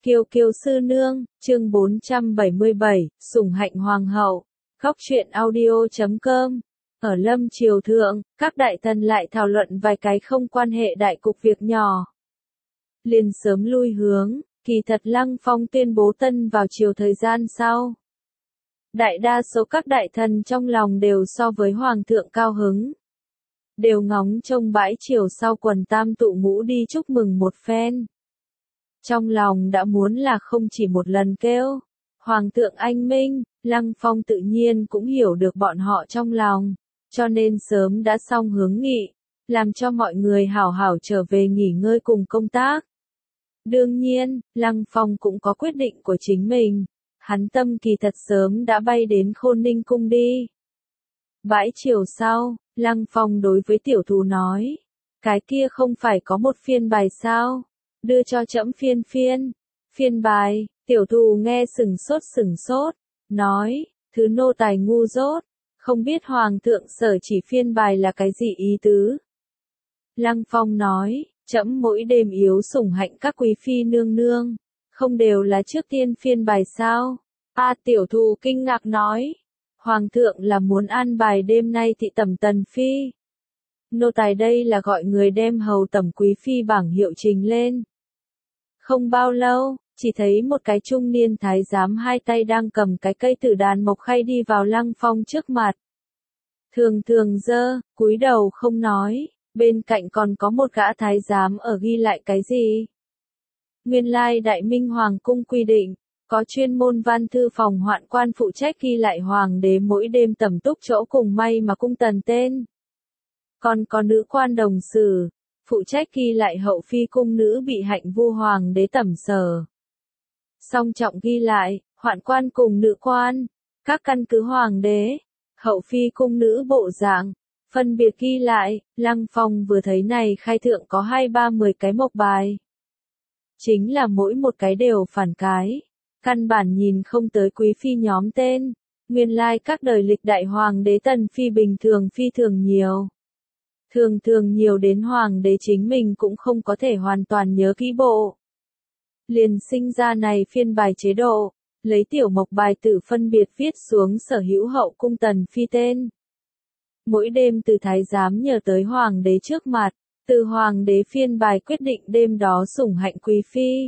Kiều Kiều sư nương, chương 477, sủng hạnh hoàng hậu. Góc truyện audio.com. Ở Lâm Triều Thượng, các đại thần lại thảo luận vài cái không quan hệ đại cục việc nhỏ. Liền sớm lui hướng, kỳ thật Lăng Phong tuyên bố tân vào triều thời gian sau. Đại đa số các đại thần trong lòng đều so với hoàng thượng cao hứng. Đều ngóng trông bãi triều sau quần tam tụ ngũ đi chúc mừng một phen. Trong lòng đã muốn là không chỉ một lần kêu. Hoàng thượng anh minh, Lăng Phong tự nhiên cũng hiểu được bọn họ trong lòng, cho nên sớm đã xong hướng nghị, làm cho mọi người hảo hảo trở về nghỉ ngơi cùng công tác. Đương nhiên, Lăng Phong cũng có quyết định của chính mình, hắn tâm kỳ thật sớm đã bay đến Khôn Ninh cung đi. Bãi chiều sau, Lăng Phong đối với tiểu thù nói, cái kia không phải có một phiên bài sao? Đưa cho trẫm phiên bài, tiểu thù nghe sừng sốt, nói, thứ nô tài ngu dốt, không biết hoàng thượng sở chỉ phiên bài là cái gì ý tứ. Lăng Phong nói, trẫm mỗi đêm yếu sủng hạnh các quý phi nương nương, không đều là trước tiên phiên bài sao? Tiểu thù kinh ngạc nói, hoàng thượng là muốn an bài đêm nay thị tẩm tần phi. Nô tài đây là gọi người đem hầu tẩm quý phi bảng hiệu trình lên. Không bao lâu, chỉ thấy một cái trung niên thái giám hai tay đang cầm cái cây tử đàn mộc khay đi vào Lăng Phong trước mặt. Thường cúi đầu không nói, bên cạnh còn có một gã thái giám ở ghi lại cái gì. Nguyên lai Đại Minh Hoàng cung quy định, có chuyên môn văn thư phòng hoạn quan phụ trách ghi lại hoàng đế mỗi đêm tẩm túc chỗ cùng may mà cung tần tên. Còn có nữ quan đồng sử, phụ trách ghi lại hậu phi cung nữ bị hạnh vu hoàng đế tẩm sở. Song trọng ghi lại, hoạn quan cùng nữ quan, các căn cứ hoàng đế, hậu phi cung nữ bộ dạng, phân biệt ghi lại. Lăng Phong vừa thấy này khai thượng có 2-30 cái mộc bài. Chính là mỗi một cái đều phản cái, căn bản nhìn không tới quý phi nhóm tên, nguyên lai các đời lịch đại hoàng đế tần phi bình thường phi thường nhiều. Thường nhiều đến hoàng đế chính mình cũng không có thể hoàn toàn nhớ kỹ bộ. Liền sinh ra này phiên bài chế độ, lấy tiểu mộc bài tự phân biệt viết xuống sở hữu hậu cung tần phi tên. Mỗi đêm từ thái giám nhờ tới hoàng đế trước mặt, từ hoàng đế phiên bài quyết định đêm đó sủng hạnh quý phi.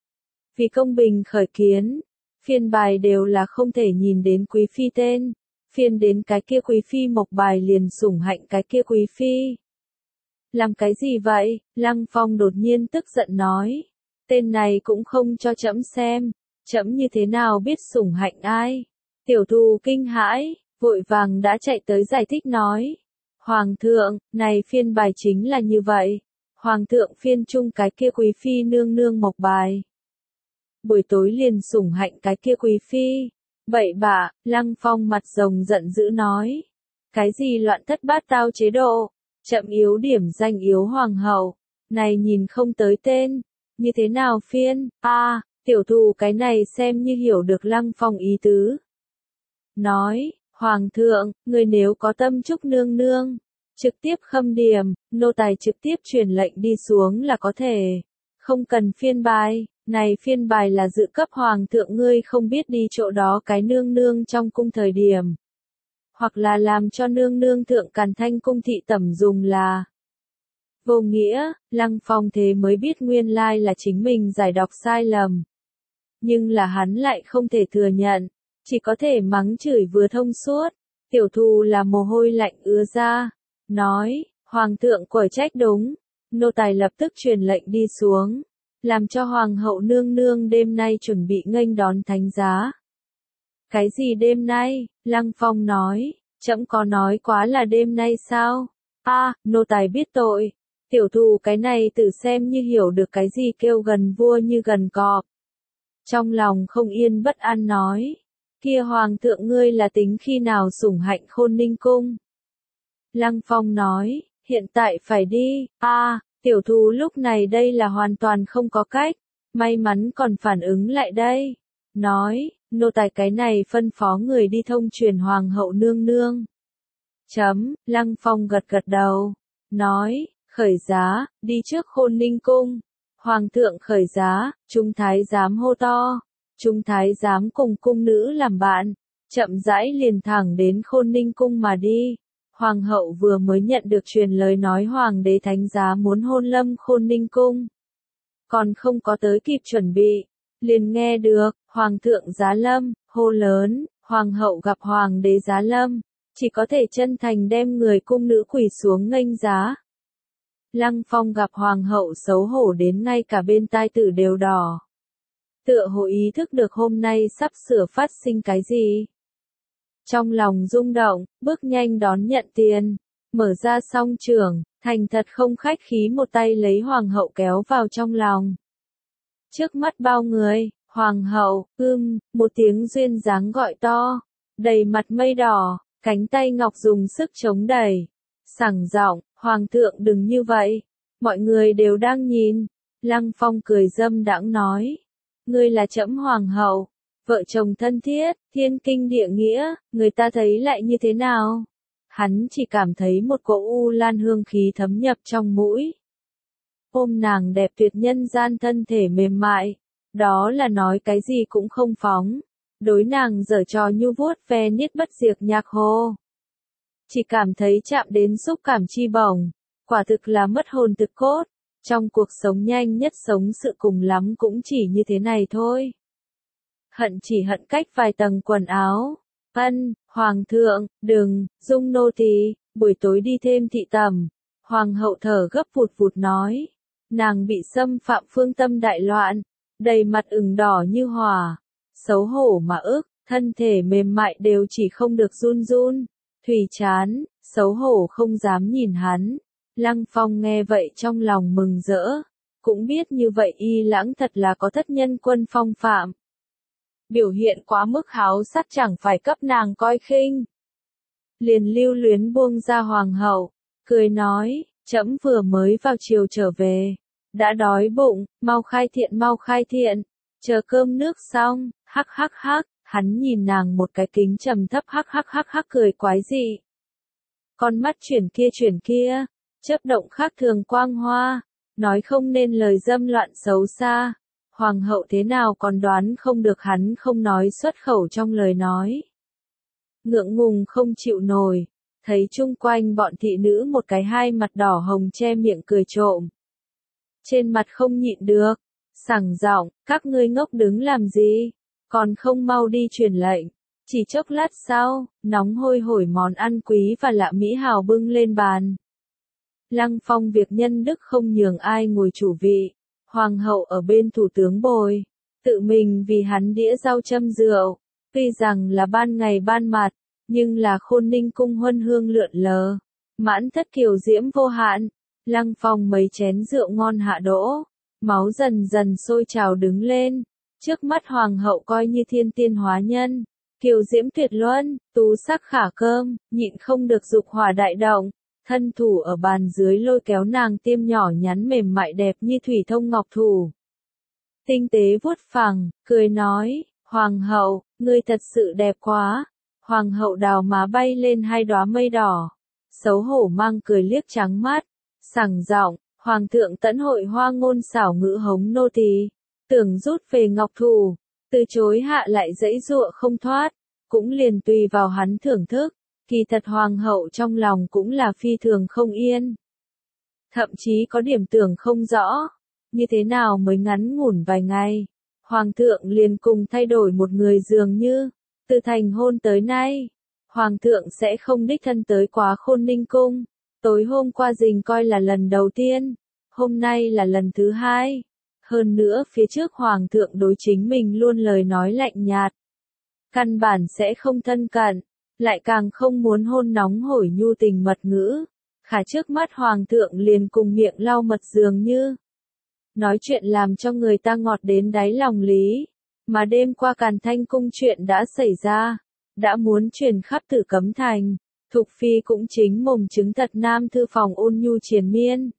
Vì công bình khởi kiến, phiên bài đều là không thể nhìn đến quý phi tên. Phiên đến cái kia quý phi mộc bài liền sủng hạnh cái kia quý phi. Làm cái gì vậy? Lăng Phong đột nhiên tức giận nói. Tên này cũng không cho trẫm xem, trẫm như thế nào biết sủng hạnh ai? Tiểu thù kinh hãi, vội vàng đã chạy tới giải thích nói. Hoàng thượng, này phiên bài chính là như vậy. Hoàng thượng phiên chung cái kia quý phi nương nương mộc bài. Buổi tối liền sủng hạnh cái kia quý phi. Bậy bạ, Lăng Phong mặt rồng giận dữ nói. Cái gì loạn thất bát tao chế độ, chậm yếu điểm danh yếu hoàng hậu, này nhìn không tới tên, như thế nào phiên, tiểu thù cái này xem như hiểu được Lăng Phong ý tứ. Nói, hoàng thượng, người nếu có tâm chúc nương nương, trực tiếp khâm điểm, nô tài trực tiếp truyền lệnh đi xuống là có thể, không cần phiên bài. Này phiên bài là dự cấp hoàng thượng ngươi không biết đi chỗ đó cái nương nương trong cung thời điểm. Hoặc là làm cho nương nương thượng Càn Thanh cung thị tẩm dùng là. Vô nghĩa, Lăng Phong thế mới biết nguyên lai là chính mình giải đọc sai lầm. Nhưng là hắn lại không thể thừa nhận, chỉ có thể mắng chửi vừa thông suốt. Tiểu thù là mồ hôi lạnh ứa ra, nói, hoàng thượng quở trách đúng, nô tài lập tức truyền lệnh đi xuống. Làm cho hoàng hậu nương nương đêm nay chuẩn bị nghênh đón thánh giá. Cái gì đêm nay? Lăng Phong nói, trẫm có nói quá là đêm nay sao? Nô tài biết tội. Tiểu thù cái này tự xem như hiểu được cái gì kêu gần vua như gần cọp. Trong lòng không yên bất an nói, kia hoàng thượng ngươi là tính khi nào sủng hạnh Khôn Ninh cung? Lăng Phong nói, hiện tại phải đi. Tiểu thù lúc này đây là hoàn toàn không có cách, may mắn còn phản ứng lại đây. Nói, nô tài cái này phân phó người đi thông truyền hoàng hậu nương nương. Lăng Phong gật đầu, nói, khởi giá, đi trước Khôn Ninh cung. Hoàng thượng khởi giá, Trung thái giám hô to. Trung thái giám cùng cung nữ làm bạn, chậm rãi liền thẳng đến Khôn Ninh cung mà đi. Hoàng hậu vừa mới nhận được truyền lời nói hoàng đế thánh giá muốn hôn Lâm Khôn Ninh cung. Còn không có tới kịp chuẩn bị, liền nghe được, hoàng thượng giá lâm, hô lớn, hoàng hậu gặp hoàng đế giá lâm, chỉ có thể chân thành đem người cung nữ quỳ xuống nghênh giá. Lăng Phong gặp hoàng hậu xấu hổ đến ngay cả bên tai tử đều đỏ. Tựa hồ ý thức được hôm nay sắp sửa phát sinh cái gì. Trong lòng rung động, bước nhanh đón nhận tiền, mở ra song trường, thành thật không khách khí một tay lấy hoàng hậu kéo vào trong lòng. Trước mắt bao người, hoàng hậu, một tiếng duyên dáng gọi to, đầy mặt mây đỏ, cánh tay ngọc dùng sức chống đẩy. Sảng giọng, hoàng thượng đừng như vậy, mọi người đều đang nhìn. Lăng Phong cười dâm đãng nói, ngươi là trẫm hoàng hậu, vợ chồng thân thiết, thiên kinh địa nghĩa, người ta thấy lại như thế nào? Hắn chỉ cảm thấy một cỗ u lan hương khí thấm nhập trong mũi. Ôm nàng đẹp tuyệt nhân gian thân thể mềm mại, đó là nói cái gì cũng không phóng. Đối nàng giở trò nhu vuốt ve niết bất diệt nhạc hồ. Chỉ cảm thấy chạm đến xúc cảm chi bổng, quả thực là mất hồn thực cốt. Trong cuộc sống nhanh nhất sống sự cùng lắm cũng chỉ như thế này thôi. Hận chỉ hận cách vài tầng quần áo. Hoàng thượng, đừng, dung nô tỳ, buổi tối đi thêm thị tầm. Hoàng hậu thở gấp vụt vụt nói. Nàng bị xâm phạm phương tâm đại loạn, đầy mặt ửng đỏ như hỏa. Xấu hổ mà ức, thân thể mềm mại đều chỉ không được run run. Thủy chán, xấu hổ không dám nhìn hắn. Lăng Phong nghe vậy trong lòng mừng rỡ. Cũng biết như vậy Y Lãng thật là có thất nhân quân phong phạm. Biểu hiện quá mức háo sắc chẳng phải cấp nàng coi khinh. Liền lưu luyến buông ra hoàng hậu, cười nói, trẫm vừa mới vào chiều trở về. Đã đói bụng, mau khai thiện, chờ cơm nước xong, hắc, hắn nhìn nàng một cái kính trầm thấp hắc cười quái dị. Con mắt chuyển kia, chớp động khác thường quang hoa, nói không nên lời dâm loạn xấu xa. Hoàng hậu thế nào còn đoán không được hắn không nói xuất khẩu trong lời nói. Ngượng ngùng không chịu nổi, thấy chung quanh bọn thị nữ một cái hai mặt đỏ hồng che miệng cười trộm. Trên mặt không nhịn được, sảng giọng, các ngươi ngốc đứng làm gì, còn không mau đi truyền lệnh. Chỉ chốc lát sau, nóng hôi hổi món ăn quý và lạ mỹ hào bưng lên bàn. Lăng Phong việc nhân đức không nhường ai ngồi chủ vị, hoàng hậu ở bên thủ tướng bồi, tự mình vì hắn đĩa rau châm rượu, tuy rằng là ban ngày ban mặt, nhưng là Khôn Ninh cung huân hương lượn lờ, mãn thất kiều diễm vô hạn. Lăng Phong mấy chén rượu ngon hạ đỗ, máu dần dần sôi trào đứng lên, trước mắt hoàng hậu coi như thiên tiên hóa nhân, kiều diễm tuyệt luân, tú sắc khả cơm, nhịn không được dục hỏa đại động, thân thủ ở bàn dưới lôi kéo nàng tiêm nhỏ nhắn mềm mại đẹp như thủy thông ngọc thủ. Tinh tế vuốt phẳng, cười nói, hoàng hậu, ngươi thật sự đẹp quá. Hoàng hậu đào má bay lên hai đóa mây đỏ, xấu hổ mang cười liếc trắng mắt. Sảng giọng, hoàng thượng tẫn hội hoa ngôn xảo ngữ hống nô tỳ, tưởng rút về ngọc thủ, từ chối hạ lại dãy dụa không thoát, cũng liền tùy vào hắn thưởng thức, kỳ thật hoàng hậu trong lòng cũng là phi thường không yên. Thậm chí có điểm tưởng không rõ, như thế nào mới ngắn ngủn vài ngày, hoàng thượng liền cùng thay đổi một người dường như, từ thành hôn tới nay, hoàng thượng sẽ không đích thân tới quá Khôn Ninh cung. Tối hôm qua dình coi là lần đầu tiên, hôm nay là lần thứ hai. Hơn nữa phía trước hoàng thượng đối chính mình luôn lời nói lạnh nhạt. Căn bản sẽ không thân cận, lại càng không muốn hôn nóng hổi nhu tình mật ngữ. Khả trước mắt hoàng thượng liền cùng miệng lau mật dường như. Nói chuyện làm cho người ta ngọt đến đáy lòng lý. Mà đêm qua Càn Thanh cung chuyện đã xảy ra, đã muốn truyền khắp Tử Cấm thành. Thục Phi cũng chính mồm chứng thật nam thư phòng ôn nhu triền miên.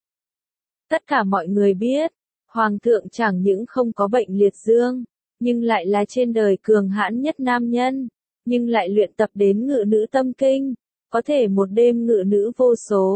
Tất cả mọi người biết, hoàng thượng chẳng những không có bệnh liệt dương, nhưng lại là trên đời cường hãn nhất nam nhân, nhưng lại luyện tập đến ngự nữ tâm kinh, có thể một đêm ngự nữ vô số,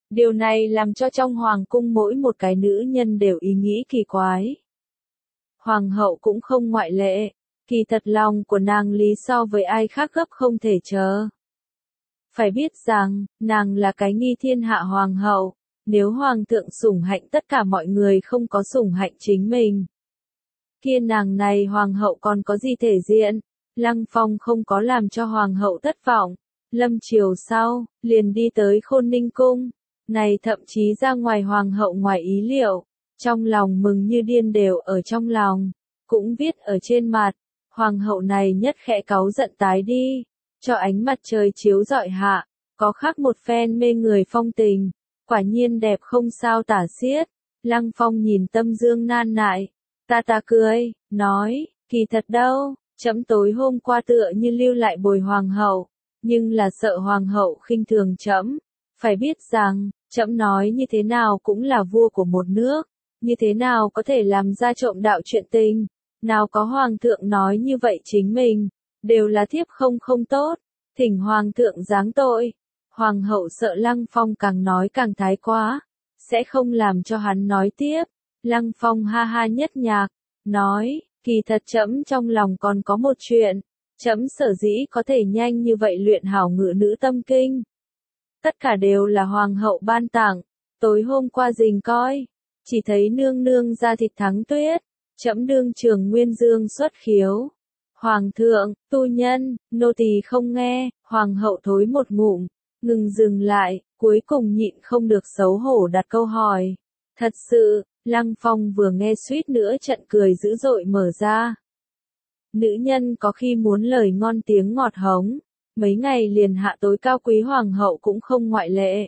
Điều này làm cho trong hoàng cung mỗi một cái nữ nhân đều ý nghĩ kỳ quái. Hoàng hậu cũng không ngoại lệ, kỳ thật lòng của nàng lý so với ai khác gấp không thể chờ. Phải biết rằng, nàng là cái nghi thiên hạ hoàng hậu, nếu hoàng thượng sủng hạnh tất cả mọi người không có sủng hạnh chính mình. Kia nàng này hoàng hậu còn có gì thể diện, Lăng Phong không có làm cho hoàng hậu thất vọng, lâm chiều sau, liền đi tới Khôn Ninh cung, này thậm chí ra ngoài hoàng hậu ngoài ý liệu, trong lòng mừng như điên đều ở trong lòng, cũng viết ở trên mặt, hoàng hậu này nhất khẽ cáu giận tái đi, cho ánh mặt trời chiếu rọi hạ, có khác một phen mê người phong tình, quả nhiên đẹp không sao tả xiết, Lăng Phong nhìn Tâm Dương nan nại, ta cười, nói, kỳ thật đâu, trẫm tối hôm qua tựa như lưu lại bồi hoàng hậu, nhưng là sợ hoàng hậu khinh thường trẫm, phải biết rằng, trẫm nói như thế nào cũng là vua của một nước, như thế nào có thể làm ra trộm đạo chuyện tình, nào có hoàng thượng nói như vậy chính mình, đều là thiếp không tốt, thỉnh hoàng thượng giáng tội. Hoàng hậu sợ Lăng Phong càng nói càng thái quá, sẽ không làm cho hắn nói tiếp. Lăng Phong ha ha nhất nhạc, nói, kỳ thật trẫm trong lòng còn có một chuyện, trẫm sở dĩ có thể nhanh như vậy luyện hảo ngự nữ tâm kinh. Tất cả đều là hoàng hậu ban tặng, tối hôm qua rình coi, chỉ thấy nương nương ra thịt thắng tuyết, trẫm đương trường nguyên dương xuất khiếu. Hoàng thượng, tu nhân, nô tỳ không nghe, hoàng hậu thối một ngụm, ngừng dừng lại, cuối cùng nhịn không được xấu hổ đặt câu hỏi. Thật sự, Lăng Phong vừa nghe suýt nữa trận cười dữ dội mở ra. Nữ nhân có khi muốn lời ngon tiếng ngọt hống, mấy ngày liền hạ tối cao quý hoàng hậu cũng không ngoại lệ.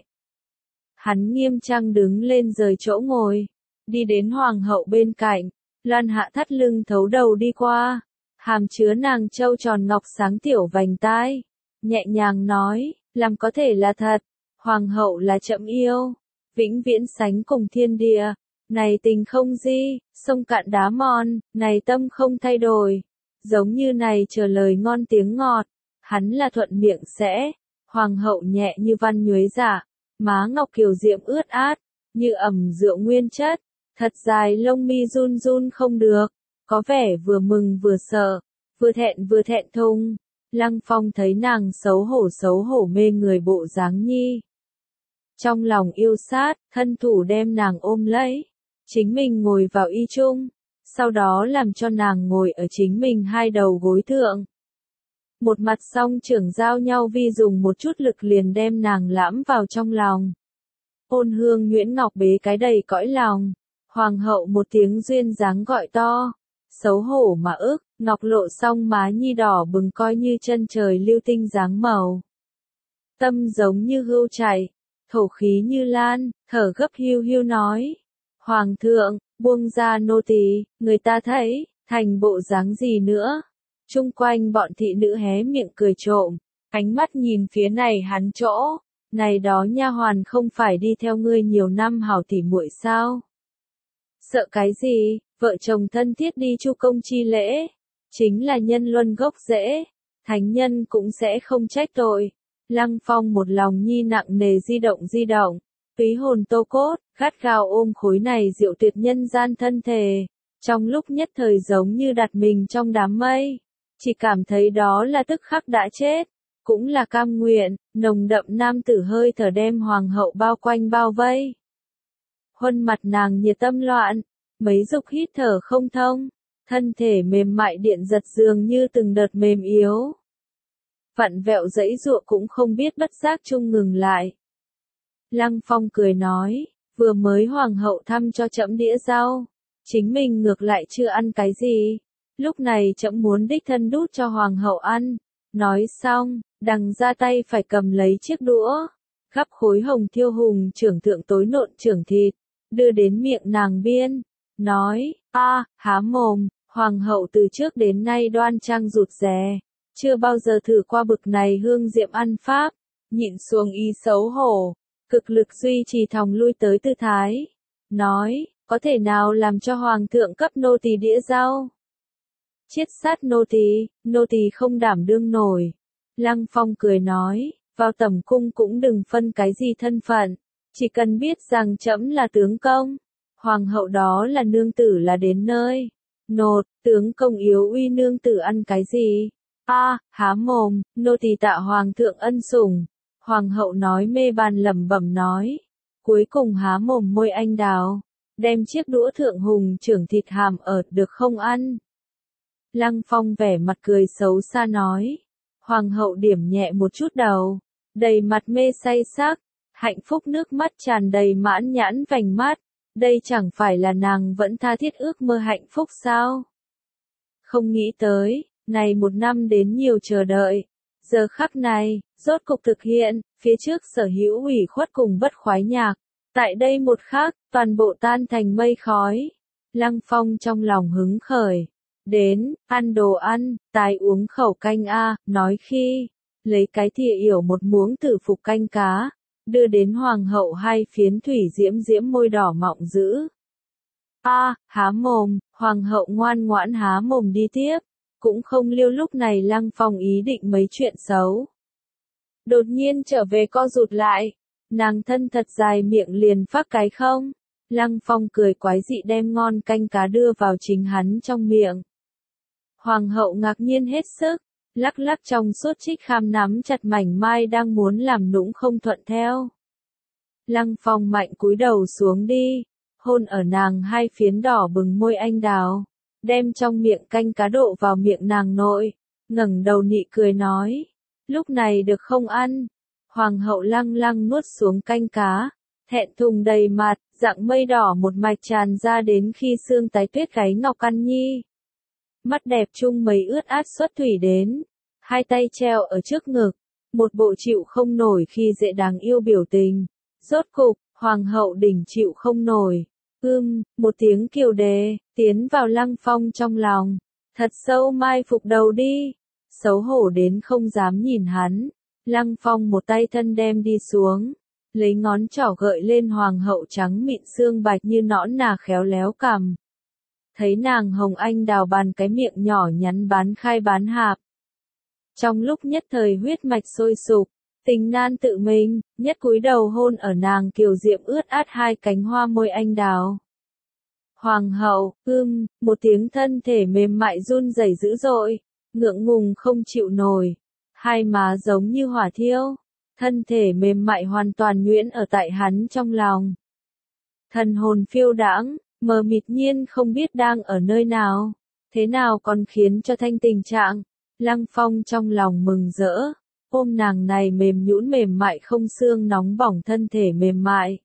Hắn nghiêm trang đứng lên rời chỗ ngồi, đi đến hoàng hậu bên cạnh, loan hạ thắt lưng thấu đầu đi qua, hàm chứa nàng châu tròn ngọc sáng tiểu vành tai, nhẹ nhàng nói, làm có thể là thật, hoàng hậu là trẫm yêu, vĩnh viễn sánh cùng thiên địa, này tình không di, sông cạn đá mòn, này tâm không thay đổi, giống như này chờ lời ngon tiếng ngọt, hắn là thuận miệng sẽ, hoàng hậu nhẹ như văn nhuế dạ, má ngọc kiều diệm ướt át, như ẩm rượu nguyên chất, thật dài lông mi run run không được, có vẻ vừa mừng vừa sợ, vừa thẹn thùng. Lăng Phong thấy nàng xấu hổ mê người bộ dáng nhi. Trong lòng yêu sát, thân thủ đem nàng ôm lấy. Chính mình ngồi vào y trung, sau đó làm cho nàng ngồi ở chính mình hai đầu gối thượng. Một mặt song trưởng giao nhau vi dùng một chút lực liền đem nàng lãm vào trong lòng. Ôn hương nhuyễn ngọc bế cái đầy cõi lòng. Hoàng hậu một tiếng duyên dáng gọi to. Xấu hổ mà ức, ngọc lộ song má nhi đỏ bừng coi như chân trời lưu tinh dáng màu. Tâm giống như hươu chạy, thổ khí như lan, thở gấp hiu hiu nói. Hoàng thượng, buông ra nô tỳ, người ta thấy, thành bộ dáng gì nữa. Chung quanh bọn thị nữ hé miệng cười trộm, ánh mắt nhìn phía này hắn chỗ, này đó nha hoàn không phải đi theo ngươi nhiều năm hảo tỉ muội sao? Sợ cái gì, vợ chồng thân thiết đi chu công chi lễ, chính là nhân luân gốc rễ, thánh nhân cũng sẽ không trách tội. Lăng Phong một lòng nhi nặng nề di động, túy hồn tô cốt, gắt gao ôm khối này diệu tuyệt nhân gian thân thể, trong lúc nhất thời giống như đặt mình trong đám mây, chỉ cảm thấy đó là tức khắc đã chết, cũng là cam nguyện, nồng đậm nam tử hơi thở đem hoàng hậu bao quanh bao vây. Huân mặt nàng nhiệt tâm loạn, mấy dục hít thở không thông, thân thể mềm mại điện giật dường như từng đợt mềm yếu. Vặn vẹo dãy giụa cũng không biết bất giác chung ngừng lại. Lăng Phong cười nói, vừa mới hoàng hậu thăm cho trẫm đĩa rau, chính mình ngược lại chưa ăn cái gì, lúc này trẫm muốn đích thân đút cho hoàng hậu ăn. Nói xong, đằng ra tay phải cầm lấy chiếc đũa, gắp khối hồng thiêu hùng trưởng thượng tối nộn trưởng thịt, đưa đến miệng nàng biên, nói, há mồm, hoàng hậu từ trước đến nay đoan trang rụt rè, chưa bao giờ thử qua bực này hương diệm ăn pháp, nhịn xuống ý xấu hổ, cực lực duy trì thòng lui tới tư thái, nói, có thể nào làm cho hoàng thượng cấp nô tỳ đĩa rau? Chiết sát nô tỳ không đảm đương nổi. Lăng Phong cười nói, vào tẩm cung cũng đừng phân cái gì thân phận, chỉ cần biết rằng trẫm là tướng công, hoàng hậu đó là nương tử là đến nơi. Nột, tướng công yếu uy nương tử ăn cái gì? Há mồm, nô tỳ tạ hoàng thượng ân sủng. Hoàng hậu nói mê bàn lẩm bẩm nói. Cuối cùng há mồm môi anh đào, đem chiếc đũa thượng hùng trưởng thịt hàm ợt được không ăn. Lăng Phong vẻ mặt cười xấu xa nói. Hoàng hậu điểm nhẹ một chút đầu, đầy mặt mê say sắc, hạnh phúc nước mắt tràn đầy mãn nhãn vành mắt. Đây chẳng phải là nàng vẫn tha thiết ước mơ hạnh phúc sao? Không nghĩ tới, này 1 năm đến nhiều chờ đợi. Giờ khắc này, rốt cục thực hiện, phía trước sở hữu ủy khuất cùng bất khoái nhạc. Tại đây một khắc, toàn bộ tan thành mây khói. Lăng Phong trong lòng hứng khởi. Đến, ăn đồ ăn, tài uống khẩu canh nói khi, lấy cái thìa yểu một muỗng tử phục canh cá, đưa đến hoàng hậu hai phiến thủy diễm diễm môi đỏ mọng dữ. Há mồm, hoàng hậu ngoan ngoãn há mồm đi tiếp, cũng không lưu lúc này Lăng Phong ý định mấy chuyện xấu. Đột nhiên trở về co rụt lại, nàng thân thật dài miệng liền phát cái không. Lăng Phong cười quái dị đem ngon canh cá đưa vào chính hắn trong miệng. Hoàng hậu ngạc nhiên hết sức, lắc lắc trong suốt trích kham nắm chặt mảnh mai đang muốn làm nũng không thuận theo. Lăng Phong mạnh cúi đầu xuống đi, hôn ở nàng hai phiến đỏ bừng môi anh đào, đem trong miệng canh cá độ vào miệng nàng nội, ngẩng đầu nị cười nói, lúc này được không ăn. Hoàng hậu lăng lăng nuốt xuống canh cá, thẹn thùng đầy mặt, dạng mây đỏ một mạch tràn ra đến khi xương tái tuyết gáy ngọc ăn nhi. Mắt đẹp chung mấy ướt át xuất thủy đến, hai tay treo ở trước ngực, một bộ chịu không nổi khi dễ đáng yêu biểu tình. Rốt cục, hoàng hậu đỉnh chịu không nổi. Một tiếng kiều đề, tiến vào Lăng Phong trong lòng. Thật sâu mai phục đầu đi. Xấu hổ đến không dám nhìn hắn. Lăng Phong một tay thân đem đi xuống. Lấy ngón trỏ gợi lên hoàng hậu trắng mịn xương bạch như nõn nà khéo léo cằm. Thấy nàng hồng anh đào bàn cái miệng nhỏ nhắn bán khai bán hạp. Trong lúc nhất thời huyết mạch sôi sục, tình nan tự mình, nhất cúi đầu hôn ở nàng kiều diệm ướt át hai cánh hoa môi anh đào. Hoàng hậu, một tiếng thân thể mềm mại run rẩy dữ dội, ngượng ngùng không chịu nổi, hai má giống như hỏa thiêu, thân thể mềm mại hoàn toàn nhuyễn ở tại hắn trong lòng. Thần hồn phiêu đãng, mờ mịt nhiên không biết đang ở nơi nào, thế nào còn khiến cho thanh tình trạng. Lăng Phong trong lòng mừng rỡ, ôm nàng này mềm nhũn mềm mại không xương nóng bỏng thân thể mềm mại.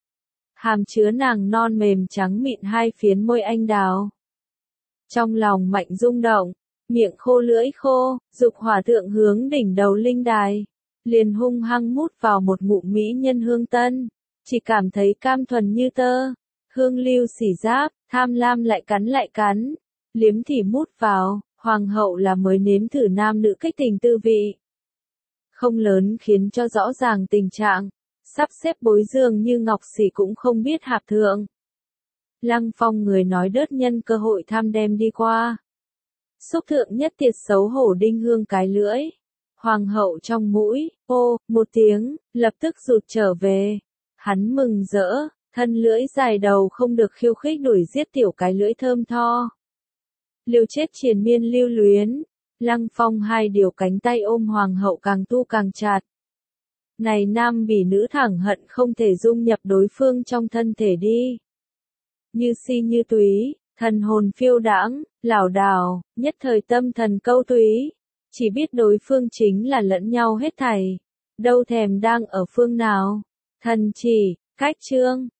Hàm chứa nàng non mềm trắng mịn hai phiến môi anh đào. Trong lòng mạnh rung động, miệng khô lưỡi khô, dục hỏa thượng hướng đỉnh đầu linh đài, liền hung hăng mút vào một ngụm mỹ nhân hương tân, chỉ cảm thấy cam thuần như tơ, hương lưu xỉ giáp, tham lam lại cắn, liếm thì mút vào. Hoàng hậu là mới nếm thử nam nữ kích tình tư vị. Không lớn khiến cho rõ ràng tình trạng, sắp xếp bối dường như ngọc xỉ cũng không biết hạp thượng. Lăng Phong người nói đớt nhân cơ hội tham đem đi qua. Xúc thượng nhất tiệt xấu hổ đinh hương cái lưỡi. Hoàng hậu trong mũi, một tiếng, lập tức rụt trở về. Hắn mừng rỡ, thân lưỡi dài đầu không được khiêu khích đuổi giết tiểu cái lưỡi thơm tho. Liều chết triền miên lưu luyến, Lăng Phong hai điều cánh tay ôm hoàng hậu càng tu càng chặt. Này nam bỉ nữ thẳng hận không thể dung nhập đối phương trong thân thể đi. Như si như túy, thần hồn phiêu đãng, lảo đảo, nhất thời tâm thần câu túy. Chỉ biết đối phương chính là lẫn nhau hết thảy. Đâu thèm đang ở phương nào. Thần chỉ, cách chương.